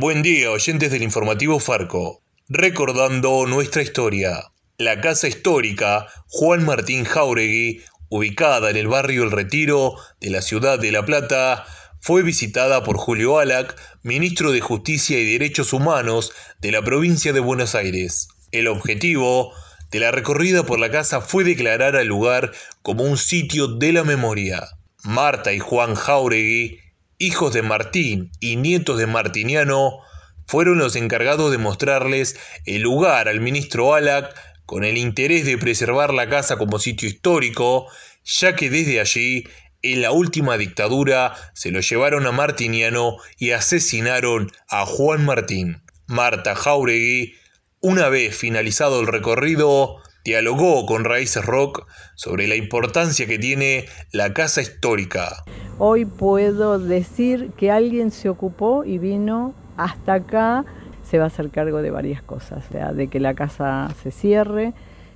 Buen día, oyentes del informativo Farco. Recordando nuestra historia. La casa histórica Juan Martín Jáuregui, ubicada en el barrio El Retiro de la ciudad de La Plata, fue visitada por Julio Alac, ministro de Justicia y Derechos Humanos de la provincia de Buenos Aires. El objetivo de la recorrida por la casa fue declarar al lugar como un sitio de la memoria. Marta y Juan Jáuregui, hijos de Martín y nietos de Martiniano, fueron los encargados de mostrarles el lugar al ministro Alac con el interés de preservar la casa como sitio histórico, ya que desde allí, en la última dictadura, se lo llevaron a Martiniano y asesinaron a Juan Martín. Marta Jáuregui, una vez finalizado el recorrido, dialogó con Raíces Rock sobre la importancia que tiene la casa histórica. Hoy puedo decir que alguien se ocupó y vino hasta acá, se va a hacer cargo de varias cosas, o sea, de que la casa se cierre,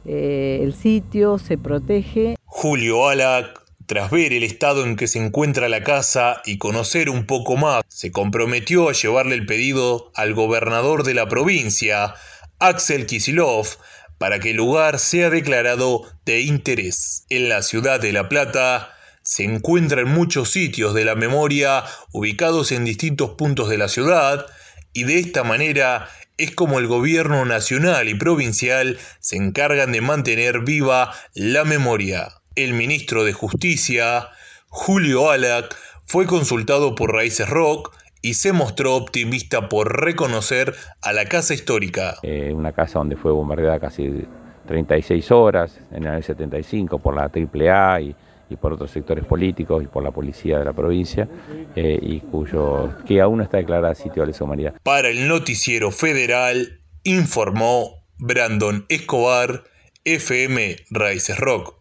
el sitio se protege. Julio Alac, tras ver el estado en que se encuentra la casa y conocer un poco más, se comprometió a llevarle el pedido al gobernador de la provincia, Axel Kicillof, para que el lugar sea declarado de interés. En la ciudad de La Plata se encuentran muchos sitios de la memoria ubicados en distintos puntos de la ciudad, y de esta manera es como el gobierno nacional y provincial se encargan de mantener viva la memoria. El ministro de Justicia, Julio Alac, fue consultado por Raíces Rock y se mostró optimista por reconocer a la casa histórica. Una casa donde fue bombardeada casi 36 horas en el año 75 por la AAA y por otros sectores políticos y por la policía de la provincia, y que aún no está declarada sitio de lesa humanidad. Para el Noticiero Federal, informó Brandon Escobar, FM Raíces Rock.